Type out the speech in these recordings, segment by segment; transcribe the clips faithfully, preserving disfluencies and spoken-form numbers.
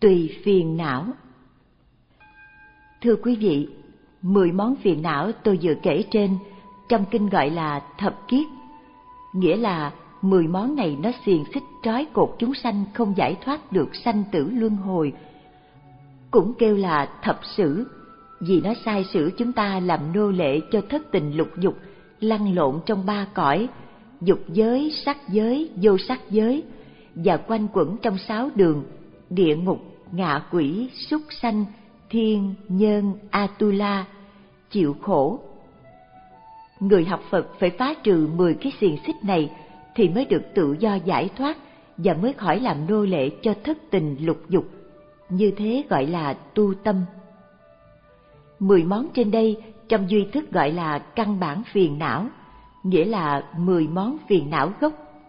Tùy phiền não. Thưa quý vị, mười món phiền não tôi vừa kể trên trong kinh gọi là thập kiết, nghĩa là mười món này nó xiềng xích trói cột chúng sanh không giải thoát được sanh tử luân hồi. Cũng kêu là thập sử, vì nó sai sử chúng ta làm nô lệ cho thất tình lục dục, lăn lộn trong ba cõi, dục giới, sắc giới, vô sắc giới, và quanh quẩn trong sáu đường, địa ngục, ngạ quỷ, súc sanh, thiên, nhân, atula, chịu khổ. Người học Phật phải phá trừ mười cái xiềng xích này thì mới được tự do giải thoát và mới khỏi làm nô lệ cho thất tình lục dục. Như thế gọi là tu tâm. Mười món trên đây trong duy thức gọi là căn bản phiền não, nghĩa là mười món phiền não gốc.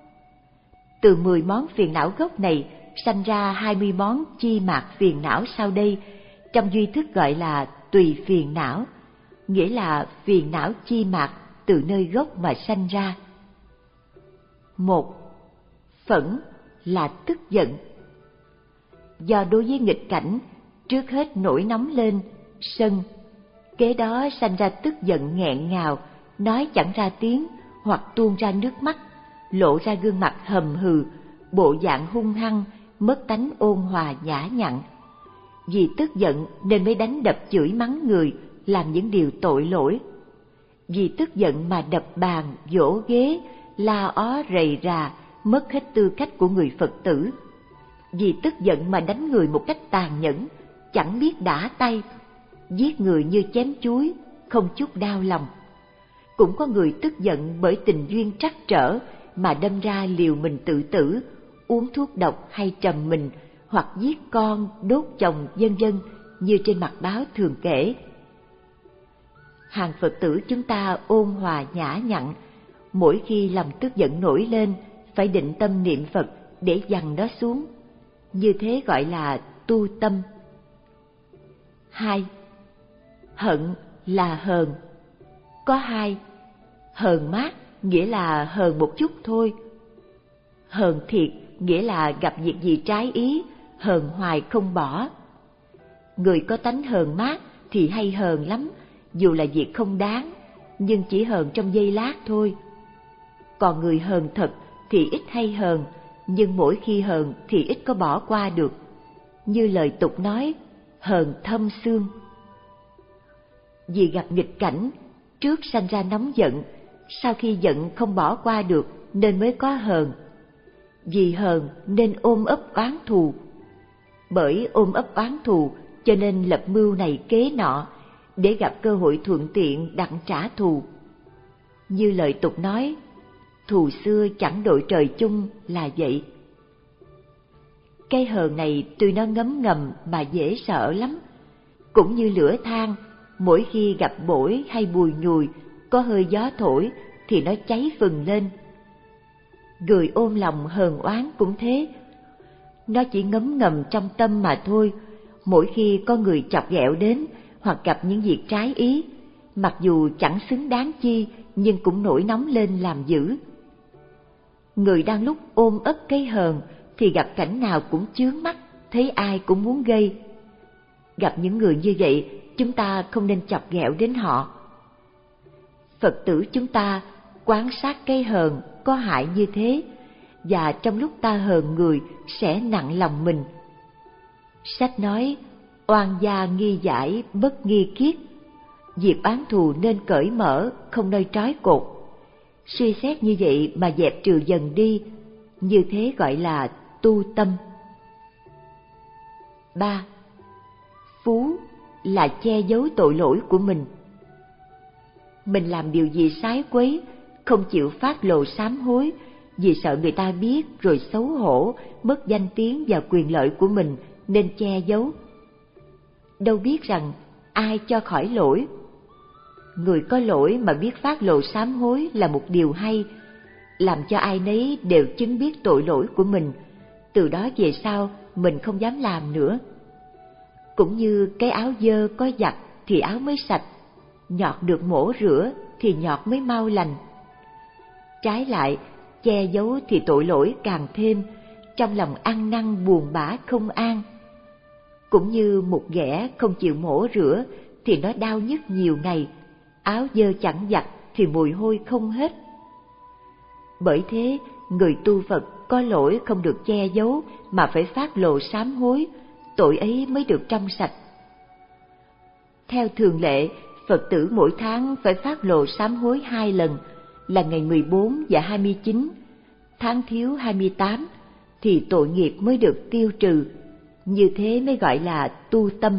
Từ mười món phiền não gốc này sanh ra hai mươi món chi mạt phiền não sau đây, trong duy thức gọi là tùy phiền não, nghĩa là phiền não chi mạt từ nơi gốc mà sanh ra. Một, phẫn là tức giận. Do đối với nghịch cảnh, trước hết nổi nóng lên, sân, kế đó sanh ra tức giận nghẹn ngào, nói chẳng ra tiếng hoặc tuôn ra nước mắt, lộ ra gương mặt hầm hừ, bộ dạng hung hăng, mất tánh ôn hòa nhã nhặn. Vì tức giận nên mới đánh đập chửi mắng người, làm những điều tội lỗi. Vì tức giận mà đập bàn, vỗ ghế, la ó rầy rà, mất hết tư cách của người Phật tử. Vì tức giận mà đánh người một cách tàn nhẫn, chẳng biết đả tay, giết người như chém chuối, không chút đau lòng. Cũng có người tức giận bởi tình duyên trắc trở mà đâm ra liều mình tự tử, uống thuốc độc hay trầm mình, hoặc giết con, đốt chồng, vân vân, như trên mặt báo thường kể. Hàng Phật tử chúng ta ôn hòa nhã nhặn, mỗi khi lòng tức giận nổi lên phải định tâm niệm Phật để dằn nó xuống. Như thế gọi là tu tâm. Hai, hận là hờn. Có hai, hờn mát nghĩa là hờn một chút thôi. Hờn thiệt nghĩa là gặp việc gì trái ý, hờn hoài không bỏ. Người có tánh hờn mát thì hay hờn lắm, dù là việc không đáng, nhưng chỉ hờn trong giây lát thôi. Còn người hờn thật thì ít hay hờn, nhưng mỗi khi hờn thì ít có bỏ qua được. Như lời tục nói, hờn thâm xương. Vì gặp nghịch cảnh, trước sanh ra nóng giận, sau khi giận không bỏ qua được nên mới có hờn. Vì hờn nên ôm ấp oán thù. Bởi ôm ấp oán thù cho nên lập mưu này kế nọ, để gặp cơ hội thuận tiện đặng trả thù. Như lời tục nói, thù xưa chẳng đội trời chung là vậy. Cái hờn này tuy nó ngấm ngầm mà dễ sợ lắm. Cũng như lửa than, mỗi khi gặp bổi hay bùi nhùi, có hơi gió thổi thì nó cháy phừng lên. Người ôm lòng hờn oán cũng thế. Nó chỉ ngấm ngầm trong tâm mà thôi. Mỗi khi có người chọc ghẹo đến hoặc gặp những việc trái ý, mặc dù chẳng xứng đáng chi nhưng cũng nổi nóng lên làm dữ. Người đang lúc ôm ấp cái hờn thì gặp cảnh nào cũng chướng mắt, thấy ai cũng muốn gây. Gặp những người như vậy, chúng ta không nên chọc ghẹo đến họ. Phật tử chúng ta quan sát cái hờn có hại như thế, và trong lúc ta hờn người sẽ nặng lòng mình. Sách nói, oan gia nghi giải, bất nghi kiết. Việc oán thù nên cởi mở, không nơi trói cột. Suy xét như vậy mà dẹp trừ dần đi, như thế gọi là tu tâm. Ba, phú là che giấu tội lỗi của mình. Mình làm điều gì sái quấy, không chịu phát lộ sám hối, vì sợ người ta biết rồi xấu hổ, mất danh tiếng và quyền lợi của mình nên che giấu. Đâu biết rằng ai cho khỏi lỗi. Người có lỗi mà biết phát lộ sám hối là một điều hay, làm cho ai nấy đều chứng biết tội lỗi của mình, từ đó về sau mình không dám làm nữa. Cũng như cái áo dơ có giặt thì áo mới sạch, nhọt được mổ rửa thì nhọt mới mau lành. Trái lại, che giấu thì tội lỗi càng thêm, trong lòng ăn năn buồn bã không an. Cũng như một ghẻ không chịu mổ rửa thì nó đau nhức nhiều ngày, áo dơ chẳng giặt thì mùi hôi không hết. Bởi thế, người tu Phật có lỗi không được che giấu mà phải phát lộ sám hối, tội ấy mới được trong sạch. Theo thường lệ, Phật tử mỗi tháng phải phát lộ sám hối hai lần, là ngày mười bốn và hai mươi chín, tháng thiếu hai mươi tám, thì tội nghiệp mới được tiêu trừ, như thế mới gọi là tu tâm.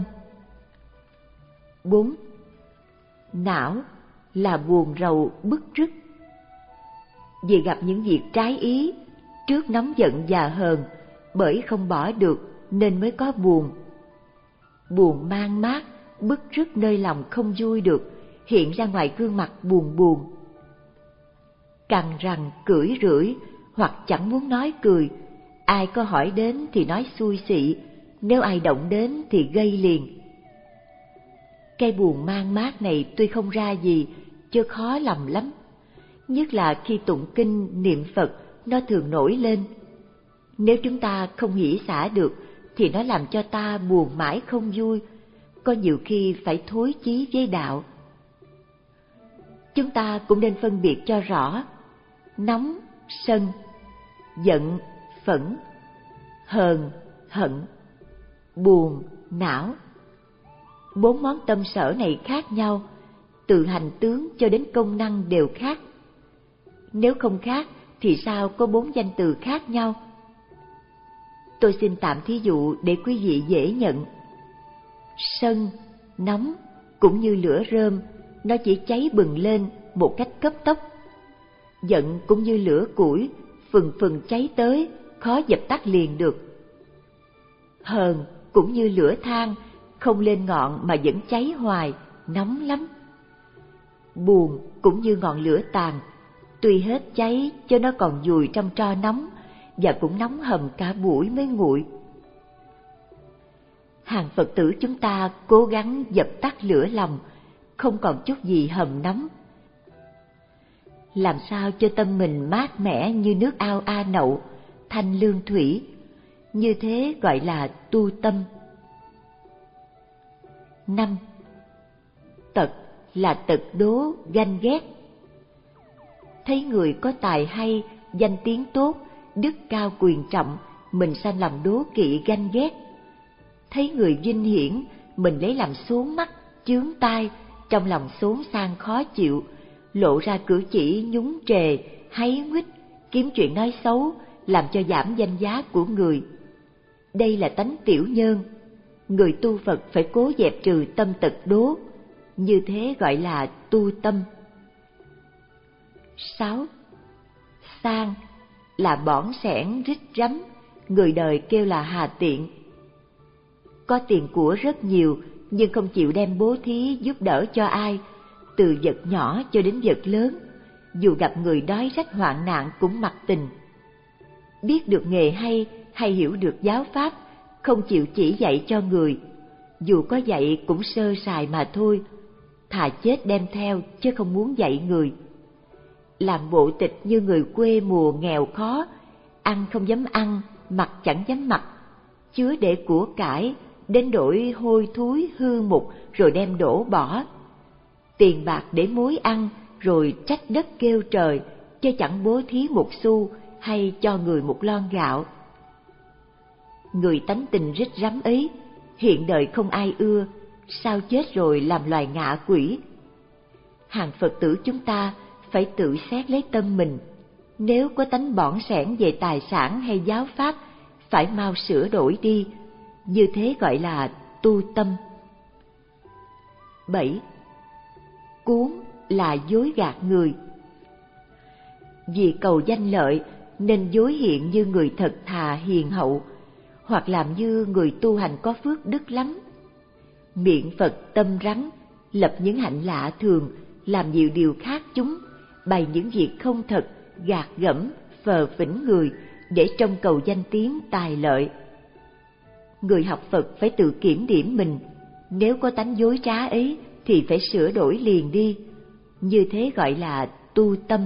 bốn. Não là buồn rầu bứt rứt. Vì gặp những việc trái ý, trước nóng giận và hờn, bởi không bỏ được nên mới có buồn. Buồn mang mát, bứt rứt nơi lòng không vui được, hiện ra ngoài gương mặt buồn buồn. Cằn rằn cưỡi rưỡi, hoặc chẳng muốn nói cười, ai có hỏi đến thì nói xui xị, nếu ai động đến thì gây liền. Cái buồn mang mát này tuy không ra gì, chứ khó lầm lắm. Nhất là khi tụng kinh niệm Phật, nó thường nổi lên. Nếu chúng ta không hỷ xả được, thì nó làm cho ta buồn mãi không vui, có nhiều khi phải thối chí với đạo. Chúng ta cũng nên phân biệt cho rõ nóng, sân, giận, phẫn, hờn, hận, buồn, não. Bốn món tâm sở này khác nhau, từ hành tướng cho đến công năng đều khác. Nếu không khác thì sao có bốn danh từ khác nhau? Tôi xin tạm thí dụ để quý vị dễ nhận. Sân, nóng, cũng như lửa rơm, nó chỉ cháy bừng lên một cách cấp tốc. Giận cũng như lửa củi, phừng phừng cháy tới, khó dập tắt liền được. Hờn cũng như lửa than, không lên ngọn mà vẫn cháy hoài, nóng lắm. Buồn cũng như ngọn lửa tàn, tuy hết cháy cho nó còn dùi trong tro nóng, và cũng nóng hầm cả buổi mới nguội. Hàng Phật tử chúng ta cố gắng dập tắt lửa lòng, không còn chút gì hầm nóng. Làm sao cho tâm mình mát mẻ như nước ao A Nậu, thanh lương thủy, như thế gọi là tu tâm. Năm. Tật là tật đố ganh ghét. Thấy người có tài hay, danh tiếng tốt, đức cao quyền trọng, mình sanh lòng đố kỵ ganh ghét. Thấy người vinh hiển, mình lấy làm xốn mắt, chướng tai, trong lòng xốn sang khó chịu, lộ ra cử chỉ nhúng trề, háy nguých, kiếm chuyện nói xấu, làm cho giảm danh giá của người. Đây là tánh tiểu nhân. Người tu Phật phải cố dẹp trừ tâm tật đố, như thế gọi là tu tâm. Sáu. Sang là bỏn sẻn rít rắm, người đời kêu là hà tiện. Có tiền của rất nhiều, nhưng không chịu đem bố thí giúp đỡ cho ai, từ vật nhỏ cho đến vật lớn, dù gặp người đói rách hoạn nạn cũng mặc tình. Biết được nghề hay hay hiểu được giáo pháp, không chịu chỉ dạy cho người, dù có dạy cũng sơ sài mà thôi, thà chết đem theo chứ không muốn dạy người. Làm bộ tịch như người quê mùa nghèo khó, ăn không dám ăn, mặc chẳng dám mặc, chứa để của cải, đến đổi hôi thối hư mục rồi đem đổ bỏ. Tiền bạc để muối ăn, rồi trách đất kêu trời, chứ chẳng bố thí một xu hay cho người một lon gạo. Người tánh tình rít rắm ấy, hiện đời không ai ưa, sao chết rồi làm loài ngạ quỷ. Hàng Phật tử chúng ta phải tự xét lấy tâm mình, nếu có tánh bỏn sẻn về tài sản hay giáo pháp, phải mau sửa đổi đi, như thế gọi là tu tâm. Bảy. Cuốn là dối gạt người. Vì cầu danh lợi nên dối hiện như người thật thà hiền hậu, hoặc làm như người tu hành có phước đức lắm. Miệng Phật tâm rắn, lập những hạnh lạ thường, làm nhiều điều khác chúng, bày những việc không thật, gạt gẫm, phờ phỉnh người, để trông cầu danh tiếng tài lợi. Người học Phật phải tự kiểm điểm mình, nếu có tánh dối trá ấy thì phải sửa đổi liền đi, như thế gọi là tu tâm.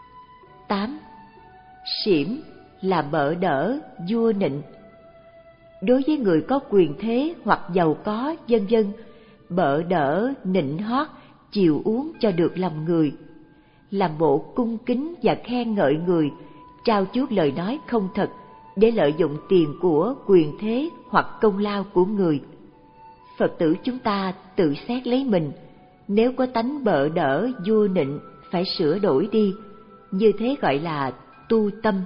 Tám. Xỉm là bợ đỡ, vua nịnh. Đối với người có quyền thế hoặc giàu có, vân vân, bợ đỡ, nịnh hót, chiều uống cho được lòng người, làm bộ cung kính và khen ngợi người, trao chuốt lời nói không thật để lợi dụng tiền của, quyền thế hoặc công lao của người. Phật tử chúng ta tự xét lấy mình, nếu có tánh bợ đỡ, vua nịnh, phải sửa đổi đi, như thế gọi là tu tâm.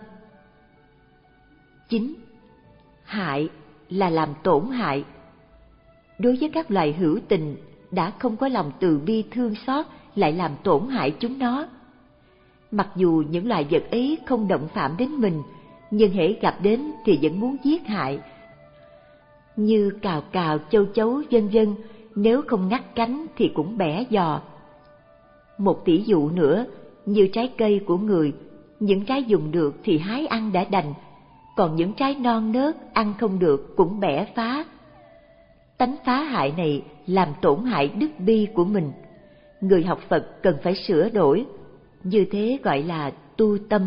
Chín. Hại là làm tổn hại. Đối với các loài hữu tình đã không có lòng từ bi thương xót, lại làm tổn hại chúng nó. Mặc dù những loài vật ấy không động phạm đến mình, nhưng hễ gặp đến thì vẫn muốn giết hại. Như cào cào, châu chấu, vân vân, nếu không ngắt cánh thì cũng bẻ giò. Một tỷ dụ nữa, như trái cây của người, những trái dùng được thì hái ăn đã đành, còn những trái non nớt ăn không được cũng bẻ phá. Tánh phá hại này làm tổn hại đức bi của mình. Người học Phật cần phải sửa đổi, như thế gọi là tu tâm.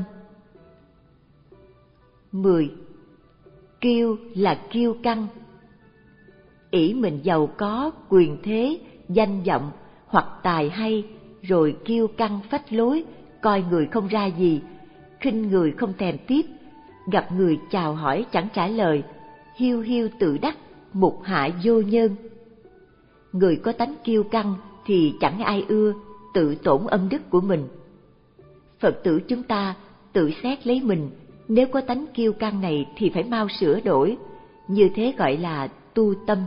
Mười. Kiêu là kiêu căng. Ỷ mình giàu có, quyền thế, danh vọng hoặc tài hay, rồi kiêu căng phách lối, coi người không ra gì, khinh người không thèm tiếp, gặp người chào hỏi chẳng trả lời, hiu hiu tự đắc, mục hạ vô nhân. Người có tánh kiêu căng thì chẳng ai ưa, tự tổn âm đức của mình. Phật tử chúng ta tự xét lấy mình, nếu có tánh kiêu căng này thì phải mau sửa đổi, như thế gọi là tu tâm.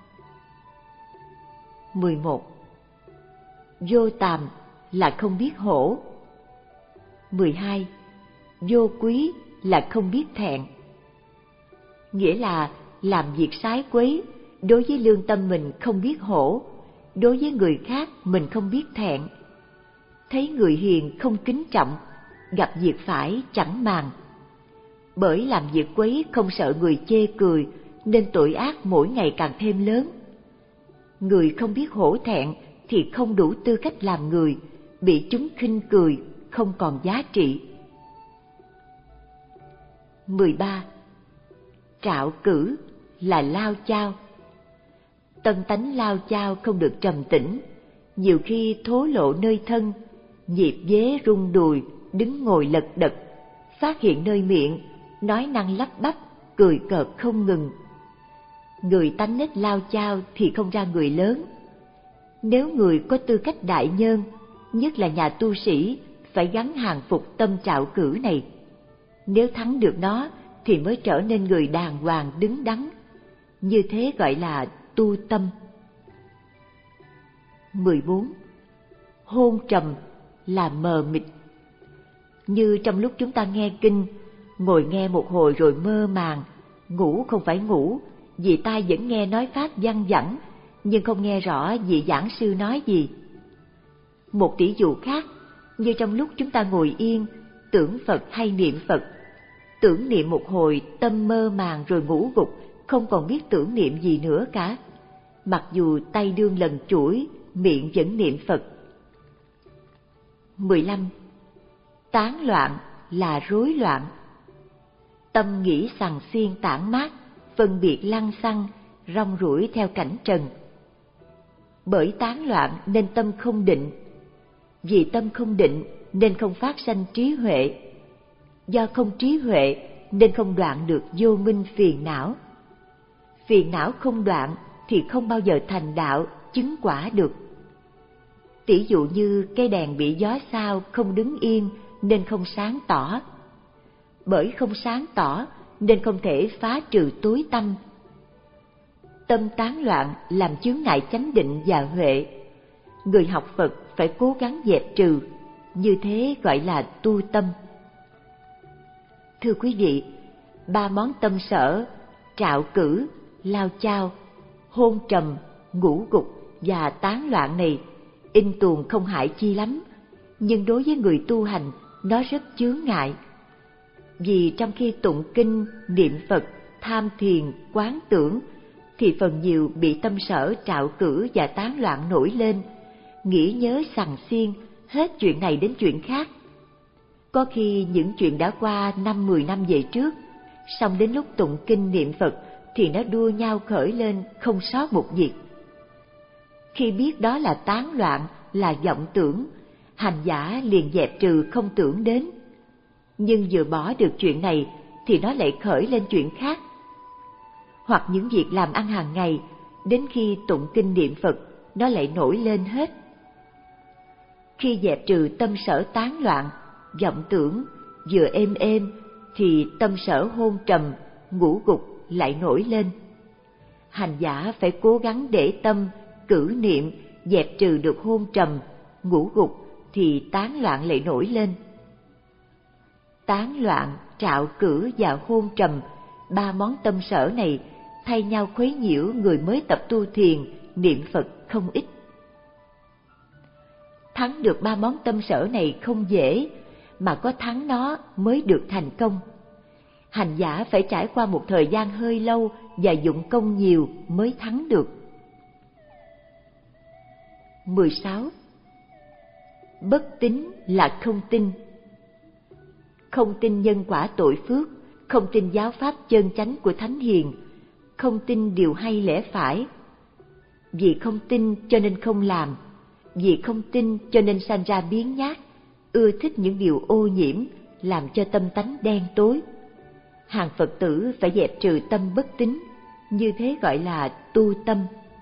Mười một. Vô tàm là không biết hổ. Mười hai. Vô quý là không biết thẹn. Nghĩa là làm việc sái quấy, đối với lương tâm mình không biết hổ, đối với người khác mình không biết thẹn. Thấy người hiền không kính trọng, gặp việc phải chẳng màng. Bởi làm việc quấy không sợ người chê cười, nên tội ác mỗi ngày càng thêm lớn. Người không biết hổ thẹn thì không đủ tư cách làm người, bị chúng khinh cười, không còn giá trị. Mười ba. Trạo cử là lao chao. Tân tánh lao chao không được trầm tĩnh, nhiều khi thố lộ nơi thân, nhịp vế rung đùi, đứng ngồi lật đật, phát hiện nơi miệng, nói năng lắp bắp, cười cợt không ngừng. Người tánh nết lao chao thì không ra người lớn. Nếu người có tư cách đại nhân, nhất là nhà tu sĩ, phải gắn hàng phục tâm trạo cử này. Nếu thắng được nó thì mới trở nên người đàng hoàng đứng đắn, như thế gọi là tu tâm. Mười bốn. Hôn trầm là mờ mịt. Như trong lúc chúng ta nghe kinh, ngồi nghe một hồi rồi mơ màng, ngủ không phải ngủ, vì tai vẫn nghe nói pháp văng vẳng, nhưng không nghe rõ vị giảng sư nói gì. Một tỷ dụ khác, như trong lúc chúng ta ngồi yên, tưởng Phật hay niệm Phật, tưởng niệm một hồi tâm mơ màng rồi ngủ gục, không còn biết tưởng niệm gì nữa cả. Mặc dù tay đương lần chuỗi, miệng vẫn niệm Phật. Mười lăm. Tán loạn là rối loạn. Tâm nghĩ sằng xiên tản mát, phân biệt lăng xăng, rong ruổi theo cảnh trần. Bởi tán loạn nên tâm không định, vì tâm không định nên không phát sanh trí huệ, do không trí huệ nên không đoạn được vô minh phiền não. Phiền não không đoạn thì không bao giờ thành đạo, chứng quả được. Tỷ dụ như cây đèn bị gió sao không đứng yên nên không sáng tỏ. Bởi không sáng tỏ nên không thể phá trừ tối tăm. Tâm tán loạn làm chướng ngại chánh định và huệ. Người học Phật phải cố gắng dẹp trừ, như thế gọi là tu tâm. Thưa quý vị, ba món tâm sở, trạo cử, lao chao, hôn trầm, ngủ gục và tán loạn này in tuồng không hại chi lắm, nhưng đối với người tu hành nó rất chướng ngại. Vì trong khi tụng kinh, niệm Phật, tham thiền, quán tưởng thì phần nhiều bị tâm sở trạo cử và tán loạn nổi lên, nghĩ nhớ sằng xiên hết chuyện này đến chuyện khác. Có khi những chuyện đã qua năm mười năm về trước, xong đến lúc tụng kinh niệm Phật thì nó đua nhau khởi lên không sót một việc. Khi biết đó là tán loạn, là vọng tưởng, hành giả liền dẹp trừ không tưởng đến. Nhưng vừa bỏ được chuyện này thì nó lại khởi lên chuyện khác. Hoặc những việc làm ăn hàng ngày, đến khi tụng kinh niệm Phật, nó lại nổi lên hết. Khi dẹp trừ tâm sở tán loạn, vọng tưởng, vừa êm êm, thì tâm sở hôn trầm, ngũ gục lại nổi lên. Hành giả phải cố gắng để tâm, cử niệm, dẹp trừ được hôn trầm, ngũ gục, thì tán loạn lại nổi lên. Tán loạn, trạo cử và hôn trầm, ba món tâm sở này thay nhau khuấy nhiễu người mới tập tu thiền, niệm Phật không ít. Thắng được ba món tâm sở này không dễ, mà có thắng nó mới được thành công. Hành giả phải trải qua một thời gian hơi lâu và dụng công nhiều mới thắng được. mười sáu. Bất tín là không tin. Không tin nhân quả tội phước, không tin giáo pháp chân chánh của Thánh Hiền, không tin điều hay lẽ phải. Vì không tin cho nên không làm, vì không tin cho nên sanh ra biếng nhác, ưa thích những điều ô nhiễm, làm cho tâm tánh đen tối. Hàng Phật tử phải dẹp trừ tâm bất tín, như thế gọi là tu tâm.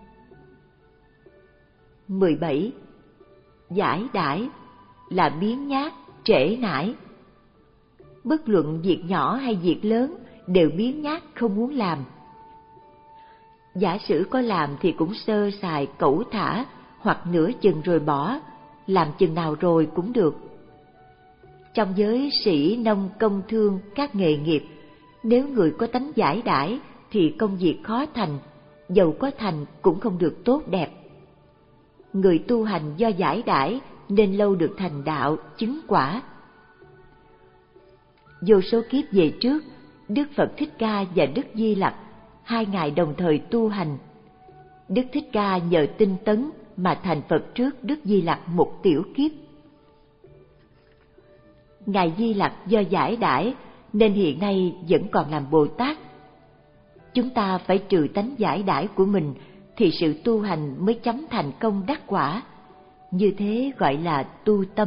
mười bảy. Giải đãi là biếng nhác, trễ nải. Bất luận việc nhỏ hay việc lớn đều biếng nhác không muốn làm. Giả sử có làm thì cũng sơ sài cẩu thả, hoặc nửa chừng rồi bỏ, làm chừng nào rồi cũng được. Trong giới sĩ nông công thương các nghề nghiệp, nếu người có tánh giải đãi thì công việc khó thành, dầu có thành cũng không được tốt đẹp. Người tu hành do giải đãi nên lâu được thành đạo, chứng quả. Vô số kiếp về trước, Đức Phật Thích Ca và Đức Di Lặc, hai ngài đồng thời tu hành. Đức Thích Ca nhờ tinh tấn mà thành Phật trước Đức Di Lặc một tiểu kiếp. Ngài Di Lặc do giải đãi nên hiện nay vẫn còn làm Bồ Tát. Chúng ta phải trừ tánh giải đãi của mình thì sự tu hành mới chấm thành công đắc quả. Như thế gọi là tu tâm.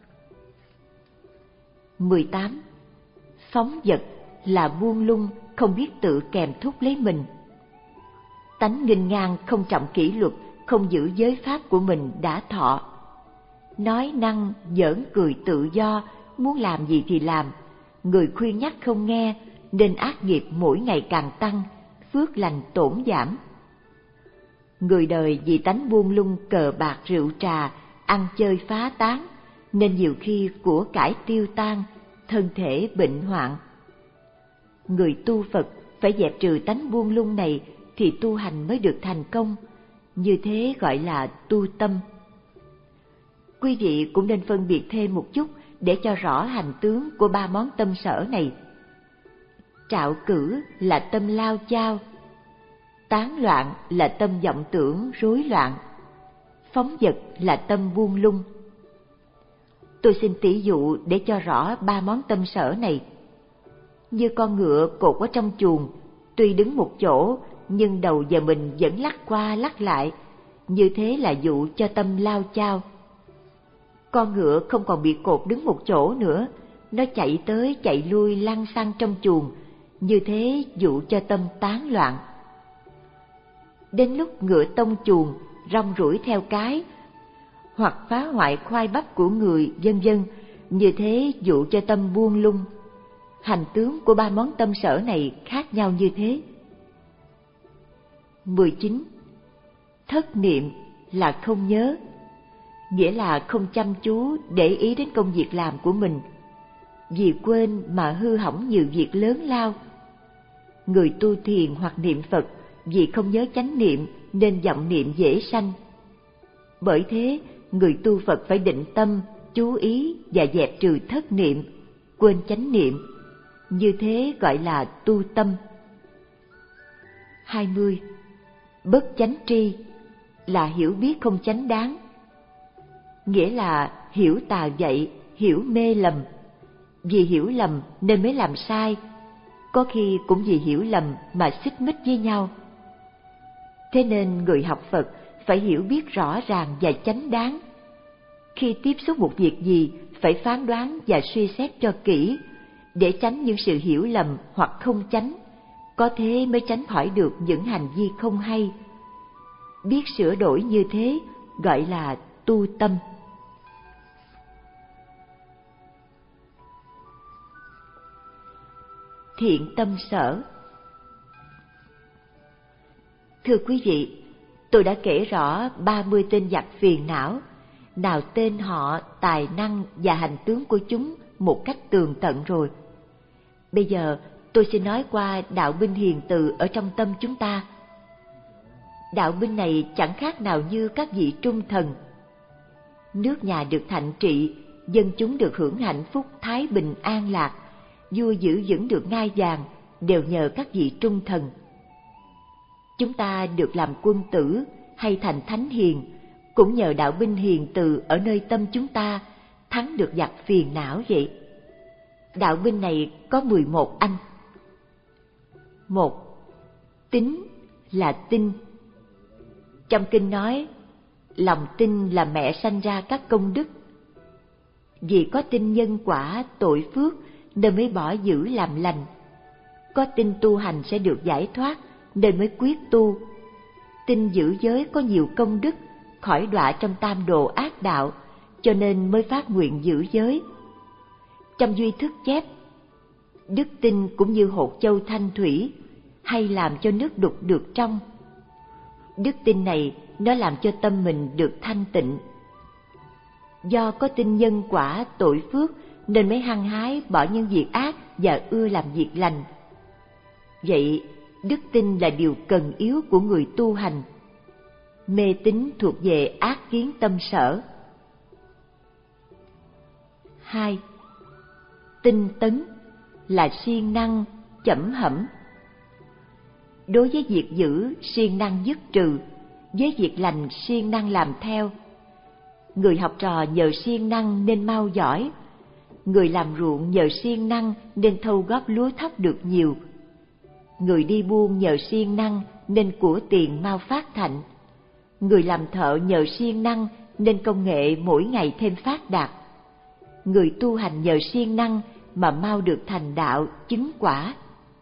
mười tám. Phóng dật là buông lung, không biết tự kèm thúc lấy mình. Tánh nghênh ngang, không trọng kỷ luật, không giữ giới pháp của mình đã thọ. Nói năng, giỡn cười tự do, muốn làm gì thì làm. Người khuyên nhắc không nghe, nên ác nghiệp mỗi ngày càng tăng, phước lành tổn giảm. Người đời vì tánh buông lung cờ bạc rượu trà, ăn chơi phá tán, nên nhiều khi của cải tiêu tan, thân thể bệnh hoạn. Người tu Phật phải dẹp trừ tánh buông lung này thì tu hành mới được thành công, như thế gọi là tu tâm. Quý vị cũng nên phân biệt thêm một chút để cho rõ hành tướng của ba món tâm sở này. Trạo cử là tâm lao chao, tán loạn là tâm vọng tưởng rối loạn, phóng dật là tâm buông lung. Tôi xin tỉ dụ để cho rõ ba món tâm sở này. Như con ngựa cột ở trong chuồng, tuy đứng một chỗ nhưng đầu giờ mình vẫn lắc qua lắc lại, như thế là dụ cho tâm lao chao. Con ngựa không còn bị cột đứng một chỗ nữa, nó chạy tới chạy lui lăn xăng trong chuồng, như thế dụ cho tâm tán loạn. Đến lúc ngựa tông chuồng, rong ruổi theo cái, hoặc phá hoại khoai bắp của người, vân vân, như thế dụ cho tâm buông lung. Hành tướng của ba món tâm sở này khác nhau như thế. mười chín. Thất niệm là không nhớ, nghĩa là không chăm chú để ý đến công việc làm của mình, vì quên mà hư hỏng nhiều việc lớn lao. Người tu thiền hoặc niệm Phật vì không nhớ chánh niệm nên vọng niệm dễ sanh. Bởi thế, người tu Phật phải định tâm, chú ý và dẹp trừ thất niệm, quên chánh niệm. Như thế gọi là tu tâm. hai mươi. Bất chánh tri là hiểu biết không chánh đáng, nghĩa là hiểu tà vậy, hiểu mê lầm. Vì hiểu lầm nên mới làm sai. có khi cũng vì hiểu lầm mà xích mích với nhau. Thế nên người học Phật phải hiểu biết rõ ràng và chánh đáng. Khi tiếp xúc một việc gì phải phán đoán và suy xét cho kỹ, để tránh những sự hiểu lầm hoặc không chánh, có thế mới tránh khỏi được những hành vi không hay. Biết sửa đổi như thế gọi là tu tâm. Thiện tâm sở. Thưa quý vị, tôi đã kể rõ ba mươi tên giặc phiền não, nào tên họ, tài năng và hành tướng của chúng một cách tường tận rồi. Bây giờ tôi xin nói qua đạo binh hiền từ ở trong tâm chúng ta. Đạo binh này chẳng khác nào như các vị trung thần. Nước nhà được thạnh trị, dân chúng được hưởng hạnh phúc thái bình an lạc, vua giữ vững được ngai vàng đều nhờ các vị trung thần. Chúng ta được làm quân tử hay thành thánh hiền cũng nhờ đạo binh hiền từ ở nơi tâm chúng ta thắng được giặc phiền não vậy. Đạo binh này có mười một anh. Một, tín là tin. Trong kinh nói, lòng tin là mẹ sanh ra các công đức. Vì có tin nhân quả tội phước nên mới bỏ giữ làm lành. Có tin tu hành sẽ được giải thoát nên mới quyết tu. Tin giữ giới có nhiều công đức, khỏi đọa trong tam đồ ác đạo, cho nên mới phát nguyện giữ giới. Trong Duy Thức chép, đức tin cũng như hột châu thanh thủy, hay làm cho nước đục được trong. Đức tin này nó làm cho tâm mình được thanh tịnh. Do có tin nhân quả tội phước nên mới hăng hái bỏ những việc ác và ưa làm việc lành. Vậy đức tin là điều cần yếu của người tu hành. Mê tín thuộc về ác kiến tâm sở. Hai, tinh tấn là siêng năng chẩm hẩm. Đối với việc giữ, siêng năng dứt trừ, với việc lành siêng năng làm theo. Người học trò nhờ siêng năng nên mau giỏi, người làm ruộng nhờ siêng năng nên thâu góp lúa thóc được nhiều. Người đi buôn nhờ siêng năng nên của tiền mau phát thạnh. Người làm thợ nhờ siêng năng nên công nghệ mỗi ngày thêm phát đạt. Người tu hành nhờ siêng năng mà mau được thành đạo chứng quả.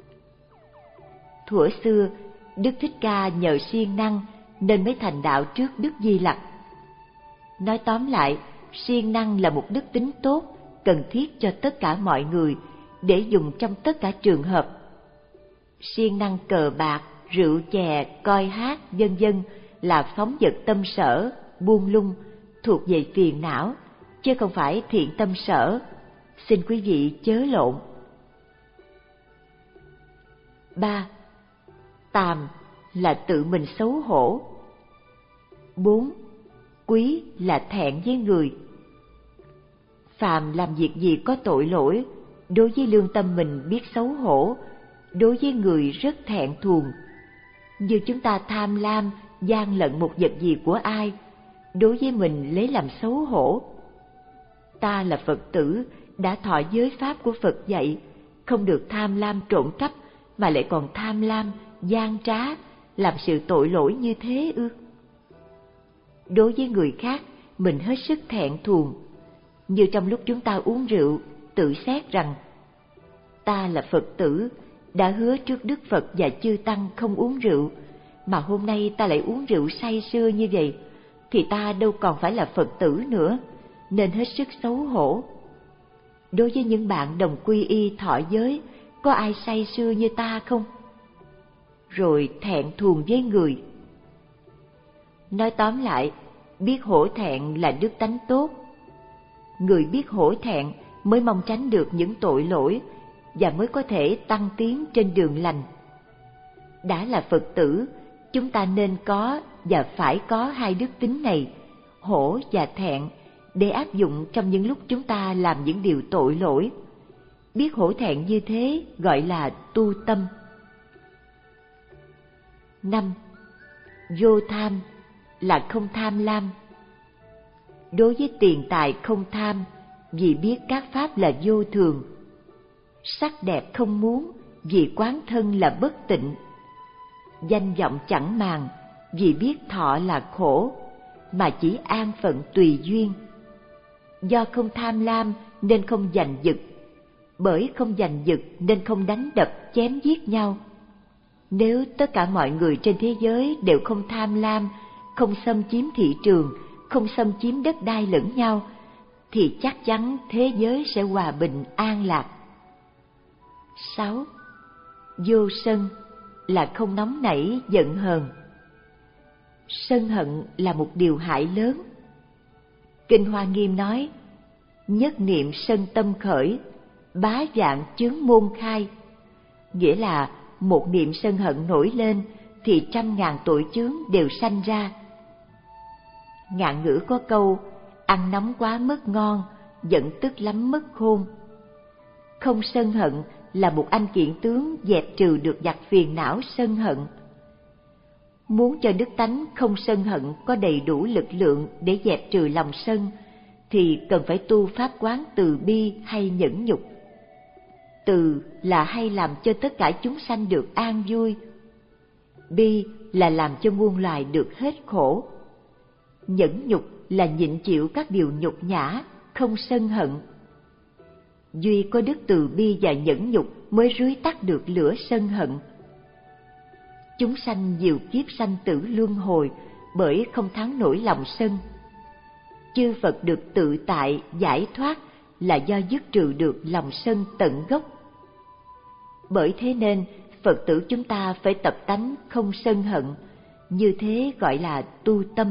Thuở xưa, Đức Thích Ca nhờ siêng năng nên mới thành đạo trước Đức Di Lặc. Nói tóm lại, siêng năng là một đức tính tốt, cần thiết cho tất cả mọi người, để dùng trong tất cả trường hợp. Siêng năng cờ bạc, rượu chè, coi hát, vân vân là phóng dật tâm sở, buông lung, thuộc về phiền não, chứ không phải thiện tâm sở. Xin quý vị chớ lộn. Ba, tàm là tự mình xấu hổ. Bốn, quý là thẹn với người. Phàm làm việc gì có tội lỗi, đối với lương tâm mình biết xấu hổ, đối với người rất thẹn thùng. Như chúng ta tham lam, gian lận một vật gì của ai, đối với mình lấy làm xấu hổ. Ta là Phật tử, đã thọ giới pháp của Phật dạy, không được tham lam trộm cắp, mà lại còn tham lam, gian trá, làm sự tội lỗi như thế ư? Đối với người khác, mình hết sức thẹn thùng. Như trong lúc chúng ta uống rượu, tự xét rằng, ta là Phật tử, đã hứa trước Đức Phật và chư Tăng không uống rượu, mà hôm nay ta lại uống rượu say sưa như vậy, thì ta đâu còn phải là Phật tử nữa, nên hết sức xấu hổ. Đối với những bạn đồng quy y thọ giới, có ai say sưa như ta không? Rồi thẹn thùng với người. Nói tóm lại, biết hổ thẹn là đức tánh tốt. Người biết hổ thẹn mới mong tránh được những tội lỗi và mới có thể tăng tiến trên đường lành. Đã là Phật tử, chúng ta nên có và phải có hai đức tính này, hổ và thẹn, để áp dụng trong những lúc chúng ta làm những điều tội lỗi. Biết hổ thẹn như thế gọi là tu tâm. Năm, vô tham là không tham lam. Đối với tiền tài không tham, vì biết các pháp là vô thường. Sắc đẹp không muốn, vì quán thân là bất tịnh. Danh vọng chẳng màng, vì biết thọ là khổ, mà chỉ an phận tùy duyên. Do không tham lam nên không giành giật, bởi không giành giật nên không đánh đập chém giết nhau. Nếu tất cả mọi người trên thế giới đều không tham lam, không xâm chiếm thị trường, không xâm chiếm đất đai lẫn nhau, thì chắc chắn thế giới sẽ hòa bình an lạc. sáu. Vô sân là không nóng nảy giận hờn. Sân hận là một điều hại lớn. Kinh Hoa Nghiêm nói, nhất niệm sân tâm khởi, bá vạn chướng môn khai. Nghĩa là một niệm sân hận nổi lên thì trăm ngàn tội chướng đều sanh ra. Ngạn ngữ có câu, ăn nóng quá mất ngon, giận tức lắm mất khôn. Không sân hận là một anh kiện tướng dẹp trừ được giặc phiền não sân hận. Muốn cho đức tánh không sân hận có đầy đủ lực lượng để dẹp trừ lòng sân, thì cần phải tu pháp quán từ bi hay nhẫn nhục. Từ là hay làm cho tất cả chúng sanh được an vui. Bi là làm cho muôn loài được hết khổ. Nhẫn nhục là nhịn chịu các điều nhục nhã, không sân hận. Duy có đức từ bi và nhẫn nhục mới rưới tắt được lửa sân hận. Chúng sanh nhiều kiếp sanh tử luân hồi bởi không thắng nổi lòng sân. Chư Phật được tự tại, giải thoát là do dứt trừ được lòng sân tận gốc. Bởi thế nên Phật tử chúng ta phải tập tánh không sân hận, như thế gọi là tu tâm.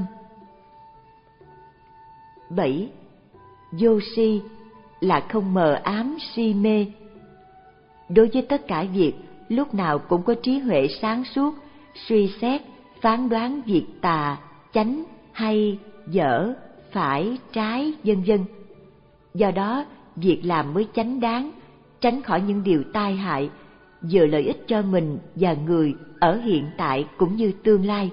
bảy. Vô si là không mờ ám si mê. Đối với tất cả việc, lúc nào cũng có trí huệ sáng suốt, suy xét, phán đoán việc tà, chánh, hay, dở, phải, trái, vân vân. Do đó, việc làm mới chánh đáng, tránh khỏi những điều tai hại, vừa lợi ích cho mình và người ở hiện tại cũng như tương lai.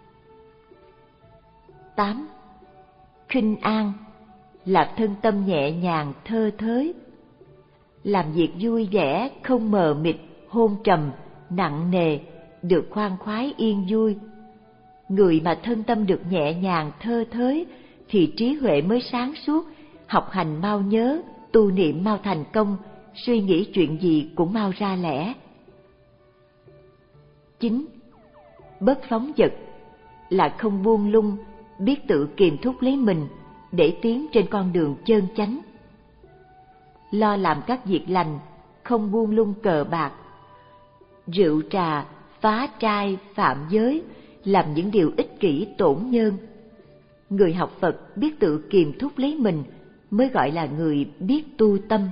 tám. Khinh an là thân tâm nhẹ nhàng thơ thới. Làm việc vui vẻ, không mờ mịt, hôn trầm, nặng nề, được khoan khoái yên vui. Người mà thân tâm được nhẹ nhàng thơ thới thì trí huệ mới sáng suốt, học hành mau nhớ, tu niệm mau thành công, suy nghĩ chuyện gì cũng mau ra lẽ. chín. Bất phóng dật là không buông lung, biết tự kiềm thúc lấy mình để tiến trên con đường chân chánh. Lo làm các việc lành, không buông lung cờ bạc, rượu trà, phá trai, phạm giới, làm những điều ích kỷ tổn nhân. Người học Phật biết tự kiềm thúc lấy mình mới gọi là người biết tu tâm.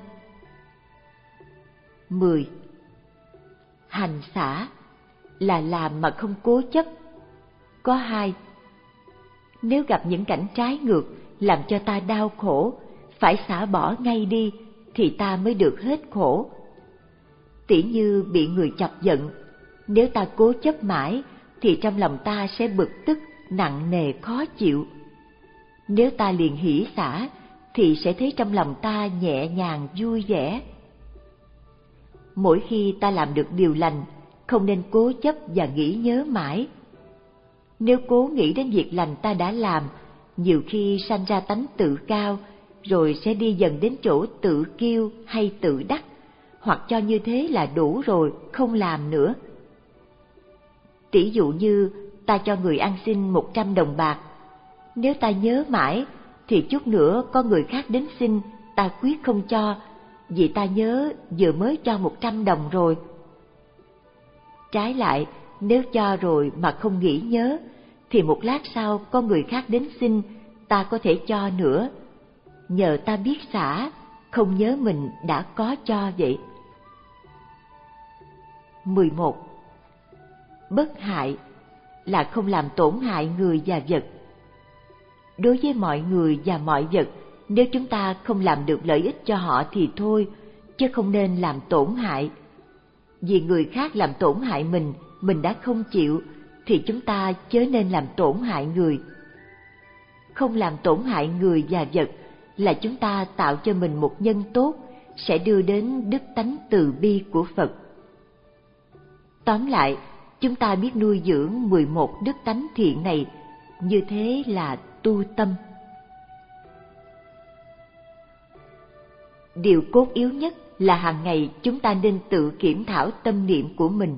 mười. Hành xả là làm mà không cố chấp. Có hai. Nếu gặp những cảnh trái ngược làm cho ta đau khổ, phải xả bỏ ngay đi thì ta mới được hết khổ. Tỉ như bị người chọc giận, nếu ta cố chấp mãi thì trong lòng ta sẽ bực tức, nặng nề khó chịu. Nếu ta liền hỷ xả thì sẽ thấy trong lòng ta nhẹ nhàng vui vẻ. Mỗi khi ta làm được điều lành, không nên cố chấp và nghĩ nhớ mãi. Nếu cố nghĩ đến việc lành ta đã làm, nhiều khi sanh ra tánh tự cao, rồi sẽ đi dần đến chỗ tự kiêu hay tự đắc, hoặc cho như thế là đủ rồi, không làm nữa. Tỷ dụ như ta cho người ăn xin một trăm đồng bạc, nếu ta nhớ mãi thì chút nữa có người khác đến xin, ta quyết không cho, vì ta nhớ vừa mới cho một trăm đồng rồi. Trái lại, nếu cho rồi mà không nghĩ nhớ, thì một lát sau có người khác đến xin, ta có thể cho nữa. Nhờ ta biết xả, không nhớ mình đã có cho vậy. mười một. Bất hại là không làm tổn hại người và vật. Đối với mọi người và mọi vật, nếu chúng ta không làm được lợi ích cho họ thì thôi, chứ không nên làm tổn hại. Vì người khác làm tổn hại mình, mình đã không chịu, thì chúng ta chớ nên làm tổn hại người. Không làm tổn hại người và vật là chúng ta tạo cho mình một nhân tốt, sẽ đưa đến đức tánh từ bi của Phật. Tóm lại, chúng ta biết nuôi dưỡng mười một đức tánh thiện này, như thế là tu tâm. Điều cốt yếu nhất là hàng ngày chúng ta nên tự kiểm thảo tâm niệm của mình.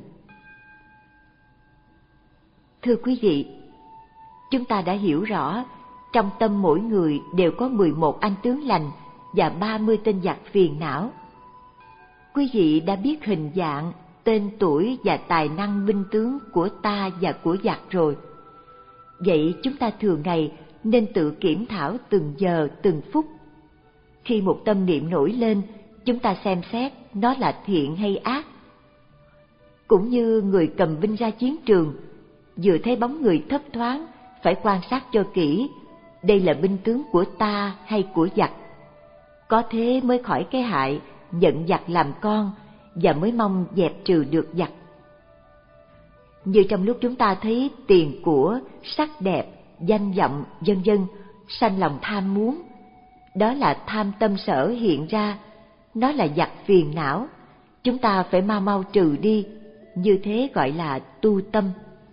Thưa quý vị, chúng ta đã hiểu rõ, trong tâm mỗi người đều có mười một anh tướng lành và ba mươi tên giặc phiền não. Quý vị đã biết hình dạng, tên tuổi và tài năng binh tướng của ta và của giặc rồi. Vậy chúng ta thường ngày nên tự kiểm thảo từng giờ từng phút. Khi một tâm niệm nổi lên, chúng ta xem xét nó là thiện hay ác. Cũng như người cầm binh ra chiến trường, vừa thấy bóng người thấp thoáng, phải quan sát cho kỹ, đây là binh tướng của ta hay của giặc. Có thế mới khỏi cái hại nhận giặc làm con và mới mong dẹp trừ được giặc. Như trong lúc chúng ta thấy tiền của, sắc đẹp, danh vọng, vân vân sanh lòng tham muốn, đó là tham tâm sở hiện ra, nó là giặc phiền não, chúng ta phải mau mau trừ đi, như thế gọi là tu tâm.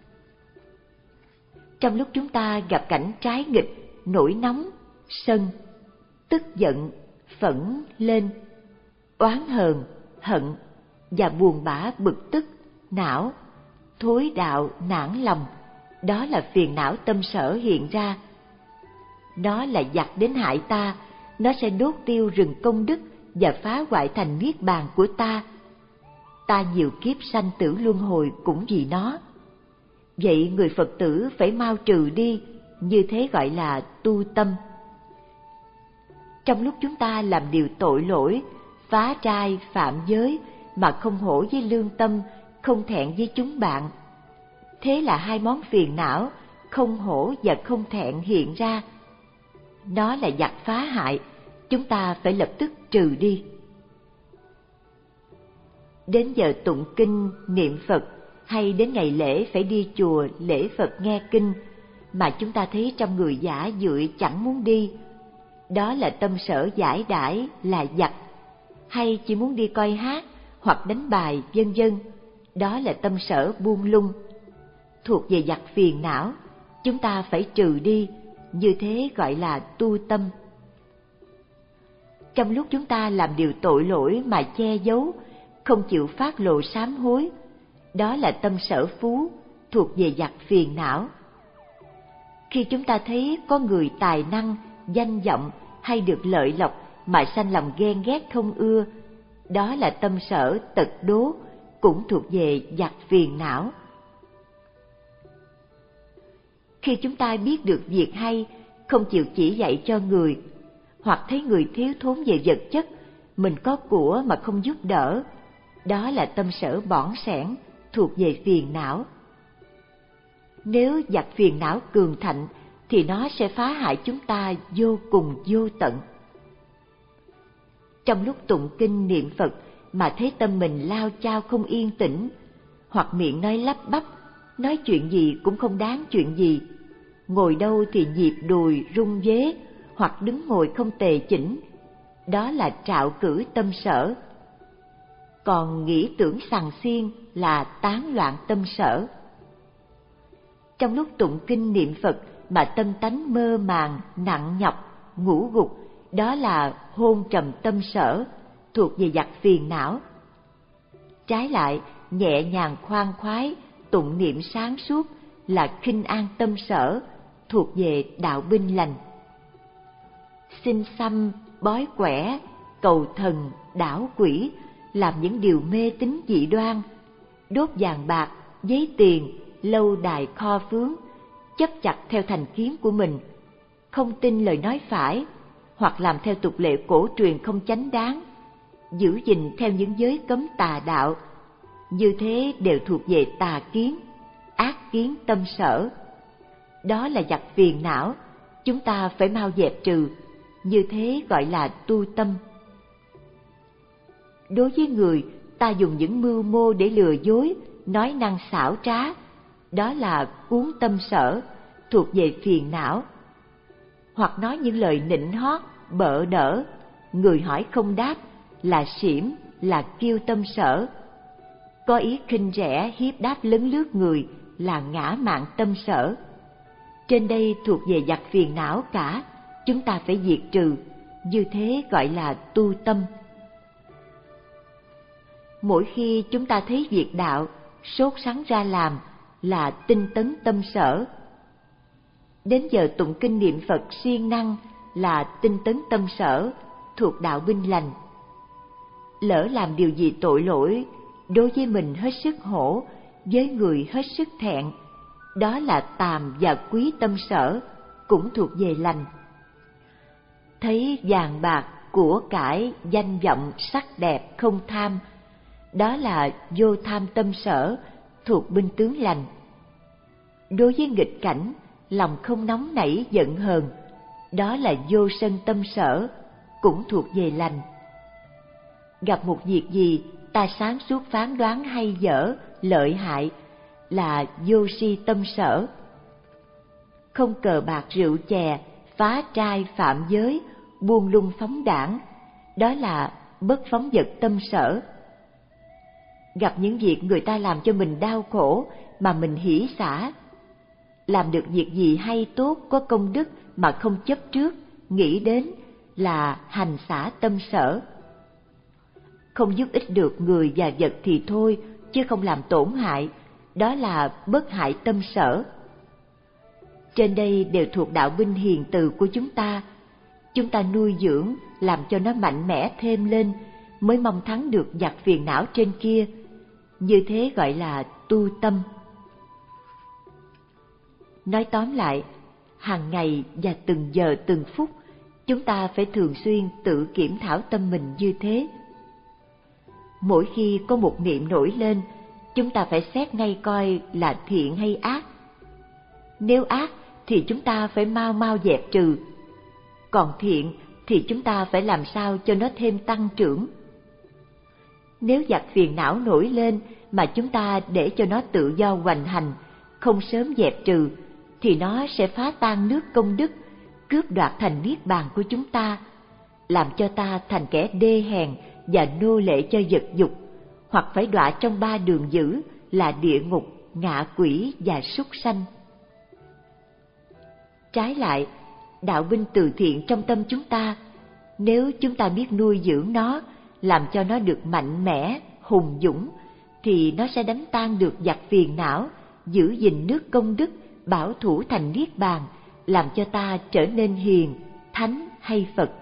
Trong lúc chúng ta gặp cảnh trái nghịch, nổi nóng, sân, tức giận, phẫn lên, oán hờn, hận và buồn bã bực tức, não, thối đạo, nản lòng, đó là phiền não tâm sở hiện ra. Nó là giặc đến hại ta, nó sẽ đốt tiêu rừng công đức và phá hoại thành niết bàn của ta. Ta nhiều kiếp sanh tử luân hồi cũng vì nó. Vậy người Phật tử phải mau trừ đi, như thế gọi là tu tâm. Trong lúc chúng ta làm điều tội lỗi, phá trai, phạm giới mà không hổ với lương tâm, không thẹn với chúng bạn, thế là hai món phiền não, không hổ và không thẹn hiện ra. Nó là giặc phá hại, chúng ta phải lập tức trừ đi. Đến giờ tụng kinh, niệm Phật, hay đến ngày lễ phải đi chùa lễ Phật nghe kinh, mà chúng ta thấy trong người giả dưỡi chẳng muốn đi, đó là tâm sở giải đãi, là giặc. Hay chỉ muốn đi coi hát hoặc đánh bài vân vân, đó là tâm sở buông lung, thuộc về giặc phiền não, chúng ta phải trừ đi, như thế gọi là tu tâm. Trong lúc chúng ta làm điều tội lỗi mà che giấu, không chịu phát lộ sám hối, đó là tâm sở phú, thuộc về giặc phiền não. Khi chúng ta thấy có người tài năng, danh vọng hay được lợi lộc mà sanh lòng ghen ghét không ưa, đó là tâm sở tật đố, cũng thuộc về giặc phiền não. Khi chúng ta biết được việc hay, không chịu chỉ dạy cho người, hoặc thấy người thiếu thốn về vật chất, mình có của mà không giúp đỡ, đó là tâm sở bỏn sẻn, thuộc về phiền não. Nếu giặc phiền não cường thạnh, thì nó sẽ phá hại chúng ta vô cùng vô tận. Trong lúc tụng kinh niệm Phật mà thấy tâm mình lao chao không yên tĩnh, hoặc miệng nói lắp bắp, nói chuyện gì cũng không đáng chuyện gì, ngồi đâu thì nhịp đùi rung vế, hoặc đứng ngồi không tề chỉnh, đó là trạo cử tâm sở. Còn nghĩ tưởng sằng xiên là tán loạn tâm sở. Trong lúc tụng kinh niệm Phật mà tâm tánh mơ màng, nặng nhọc, ngủ gục, đó là hôn trầm tâm sở, thuộc về giặc phiền não. Trái lại, nhẹ nhàng khoan khoái, tụng niệm sáng suốt là khinh an tâm sở, thuộc về đạo binh lành. Xin xăm, bói quẻ, cầu thần, đảo quỷ, làm những điều mê tín dị đoan, đốt vàng bạc, giấy tiền, lâu đài kho phướng, chấp chặt theo thành kiến của mình, không tin lời nói phải, hoặc làm theo tục lệ cổ truyền không chánh đáng, giữ gìn theo những giới cấm tà đạo, như thế đều thuộc về tà kiến, ác kiến tâm sở. Đó là giặc phiền não, chúng ta phải mau dẹp trừ, như thế gọi là tu tâm. Đối với người, ta dùng những mưu mô để lừa dối, nói năng xảo trá, đó là cuốn tâm sở, thuộc về phiền não. Hoặc nói những lời nịnh hót, bợ đỡ, người hỏi không đáp, là xỉm, là kiêu tâm sở. có ý khinh rẻ hiếp đáp lấn lướt người là ngã mạn tâm sở. Trên đây thuộc về giặc phiền não cả, chúng ta phải diệt trừ, như thế gọi là tu tâm. Mỗi khi chúng ta thấy việc đạo, sốt sắng ra làm là tinh tấn tâm sở. Đến giờ tụng kinh niệm Phật siêng năng là tinh tấn tâm sở, thuộc đạo binh lành. Lỡ làm điều gì tội lỗi, đối với mình hết sức hổ, với người hết sức thẹn, đó là tàm và quý tâm sở, cũng thuộc về lành. Thấy vàng bạc, của cải, danh vọng, sắc đẹp không tham, đó là vô tham tâm sở, thuộc binh tướng lành. Đối với nghịch cảnh, lòng không nóng nảy giận hờn, đó là vô sân tâm sở, cũng thuộc về lành. Gặp một việc gì, ta sáng suốt phán đoán hay dở, lợi hại, là vô si tâm sở. Không cờ bạc rượu chè, phá trai phạm giới, buông lung phóng đảng, đó là bất phóng dật tâm sở. Gặp những việc người ta làm cho mình đau khổ mà mình hỷ xả, làm được việc gì hay tốt có công đức mà không chấp trước, nghĩ đến, là hành xả tâm sở. Không giúp ích được người và vật thì thôi, chứ không làm tổn hại, đó là bất hại tâm sở. Trên đây đều thuộc đạo binh hiền từ của chúng ta. Chúng ta nuôi dưỡng, làm cho nó mạnh mẽ thêm lên, mới mong thắng được giặc phiền não trên kia. Như thế gọi là tu tâm. Nói tóm lại, hàng ngày và từng giờ từng phút, chúng ta phải thường xuyên tự kiểm thảo tâm mình như thế. Mỗi khi có một niệm nổi lên, chúng ta phải xét ngay coi là thiện hay ác. Nếu ác thì chúng ta phải mau mau dẹp trừ, còn thiện thì chúng ta phải làm sao cho nó thêm tăng trưởng. Nếu giặc phiền não nổi lên mà chúng ta để cho nó tự do hoành hành, không sớm dẹp trừ, thì nó sẽ phá tan nước công đức, cướp đoạt thành niết bàn của chúng ta, làm cho ta thành kẻ đê hèn và nô lệ cho vật dục, hoặc phải đọa trong ba đường dữ là địa ngục, ngạ quỷ và súc sanh. Trái lại, đạo binh từ thiện trong tâm chúng ta, nếu chúng ta biết nuôi dưỡng nó, làm cho nó được mạnh mẽ, hùng dũng, thì nó sẽ đánh tan được giặc phiền não, giữ gìn nước công đức, bảo thủ thành niết bàn, làm cho ta trở nên hiền, thánh hay Phật.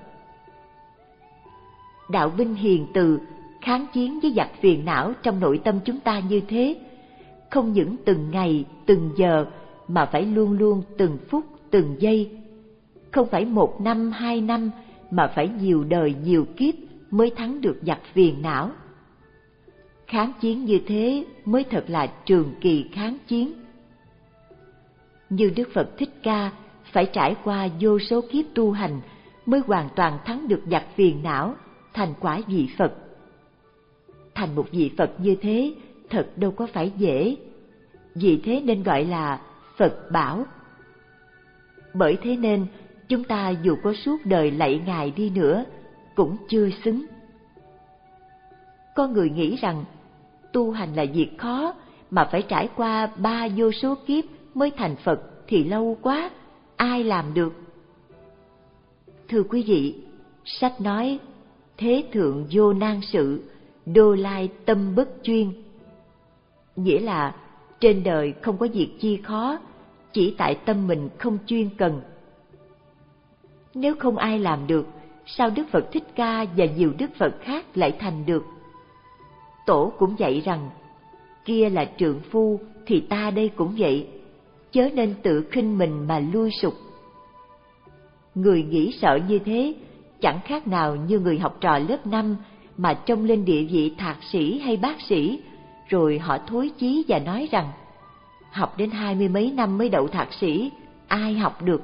Đạo binh hiền từ kháng chiến với giặc phiền não trong nội tâm chúng ta như thế, không những từng ngày, từng giờ, mà phải luôn luôn từng phút, từng giây. Không phải một năm, hai năm, mà phải nhiều đời, nhiều kiếp mới thắng được giặc phiền não. Kháng chiến như thế mới thật là trường kỳ kháng chiến. Như Đức Phật Thích Ca phải trải qua vô số kiếp tu hành mới hoàn toàn thắng được giặc phiền não, thành quả vị Phật. Thành một vị Phật như thế thật đâu có phải dễ, vì thế nên gọi là Phật bảo. Bởi thế nên chúng ta dù có suốt đời lạy Ngài đi nữa cũng chưa xứng. Có người nghĩ rằng tu hành là việc khó, mà phải trải qua ba vô số kiếp mới thành Phật thì lâu quá, ai làm được? Thưa quý vị, sách nói thế thượng vô nan sự, đô lai tâm bất chuyên. Nghĩa là trên đời không có việc chi khó, chỉ tại tâm mình không chuyên cần. Nếu không ai làm được, sao Đức Phật Thích Ca và nhiều Đức Phật khác lại thành được? Tổ cũng dạy rằng, kia là trượng phu thì ta đây cũng vậy, chớ nên tự khinh mình mà lui sụp. Người nghĩ sợ như thế chẳng khác nào như người học trò lớp năm mà trông lên địa vị thạc sĩ hay bác sĩ, rồi họ thối chí và nói rằng học đến hai mươi mấy năm mới đậu thạc sĩ, ai học được.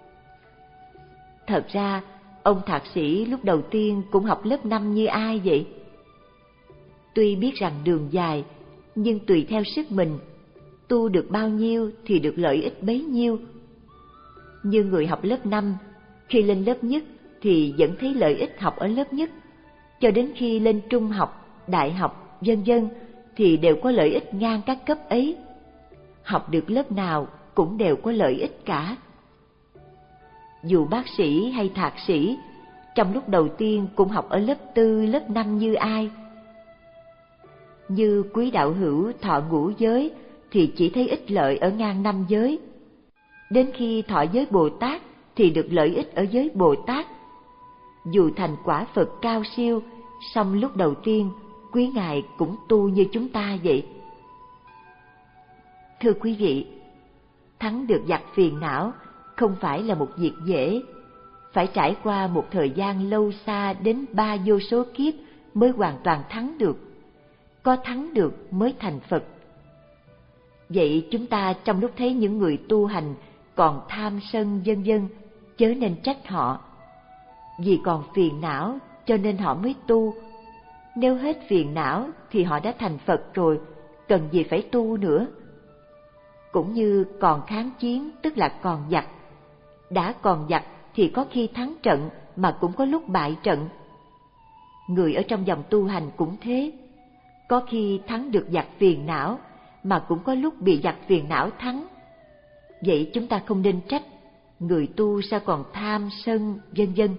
Thật ra, ông thạc sĩ lúc đầu tiên cũng học lớp năm như ai vậy? Tuy biết rằng đường dài, nhưng tùy theo sức mình, tu được bao nhiêu thì được lợi ích bấy nhiêu. Như người học lớp năm, khi lên lớp nhất thì vẫn thấy lợi ích học ở lớp nhất, cho đến khi lên trung học, đại học, vân vân thì đều có lợi ích ngang các cấp ấy. Học được lớp nào cũng đều có lợi ích cả. Dù bác sĩ hay thạc sĩ, trong lúc đầu tiên cũng học ở lớp tư, lớp năm như ai. Như quý đạo hữu thọ ngũ giới thì chỉ thấy ích lợi ở ngang năm giới. Đến khi thọ giới Bồ Tát thì được lợi ích ở giới Bồ Tát. Dù thành quả Phật cao siêu, song lúc đầu tiên quý ngài cũng tu như chúng ta vậy. Thưa quý vị, thắng được giặc phiền não không phải là một việc dễ, phải trải qua một thời gian lâu xa đến ba vô số kiếp mới hoàn toàn thắng được. Có thắng được mới thành Phật. Vậy chúng ta trong lúc thấy những người tu hành còn tham sân vân vân, chớ nên trách họ. Vì còn phiền não cho nên họ mới tu. Nếu hết phiền não thì họ đã thành Phật rồi, cần gì phải tu nữa. Cũng như còn kháng chiến tức là còn giặc. Đã còn giặc thì có khi thắng trận mà cũng có lúc bại trận. Người ở trong dòng tu hành cũng thế. Có khi thắng được giặc phiền não mà cũng có lúc bị giặc phiền não thắng. Vậy chúng ta không nên trách người tu sao còn tham sân vân vân.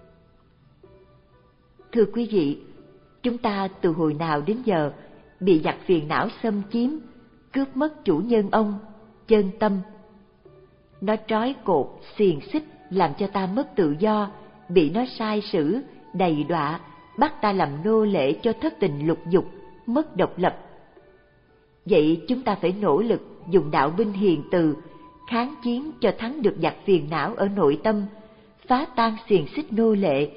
Thưa quý vị, chúng ta từ hồi nào đến giờ bị giặc phiền não xâm chiếm, cướp mất chủ nhân ông, chân tâm. Nó trói cột, xiềng xích làm cho ta mất tự do, bị nó sai sử, đầy đọa, bắt ta làm nô lệ cho thất tình lục dục, mất độc lập. Vậy chúng ta phải nỗ lực dùng đạo binh hiền từ, kháng chiến cho thắng được giặc phiền não ở nội tâm, phá tan xiềng xích nô lệ,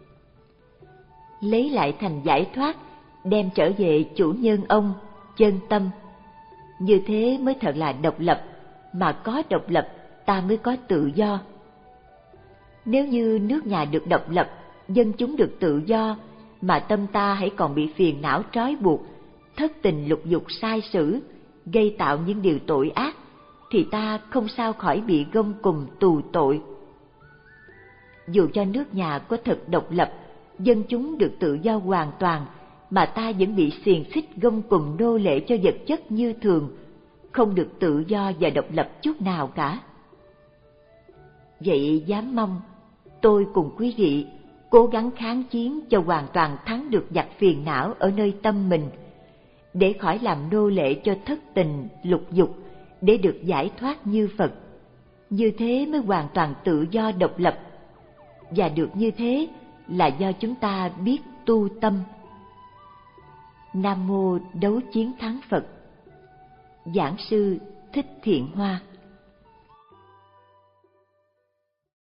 lấy lại thành giải thoát, đem trở về chủ nhân ông, chân tâm. Như thế mới thật là độc lập, mà có độc lập ta mới có tự do. Nếu như nước nhà được độc lập, dân chúng được tự do, mà tâm ta hãy còn bị phiền não trói buộc, thất tình lục dục sai sử, gây tạo những điều tội ác, thì ta không sao khỏi bị gông cùm tù tội. Dù cho nước nhà có thật độc lập, dân chúng được tự do hoàn toàn, mà ta vẫn bị xiềng xích gông cùm nô lệ cho vật chất như thường, không được tự do và độc lập chút nào cả. Vậy dám mong tôi cùng quý vị cố gắng kháng chiến cho hoàn toàn thắng được giặc phiền não ở nơi tâm mình, để khỏi làm nô lệ cho thất tình lục dục, để được giải thoát như Phật. Như thế mới hoàn toàn tự do độc lập, và được như thế là do chúng ta biết tu tâm. Nam mô Đấu Chiến Thắng Phật. Giảng sư Thích Thiện Hoa.